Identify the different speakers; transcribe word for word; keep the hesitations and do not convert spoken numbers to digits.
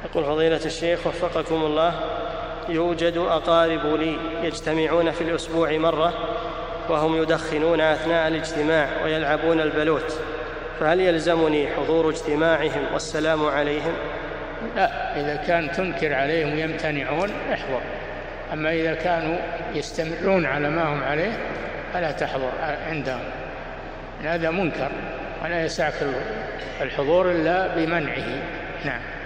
Speaker 1: يقول فضيلة الشيخ وفقكم الله، يوجد أقارب لي يجتمعون في الأسبوع مرة وهم يدخنون أثناء الاجتماع ويلعبون البلوت، فهل يلزمني حضور اجتماعهم والسلام عليهم؟
Speaker 2: لا، إذا كان تنكر عليهم ويمتنعون احضر، أما إذا كانوا يستمرون على ما هم عليه فلا تحضر عندهم، هذا منكر ولا يسعك الحضور إلا بمنعه. نعم.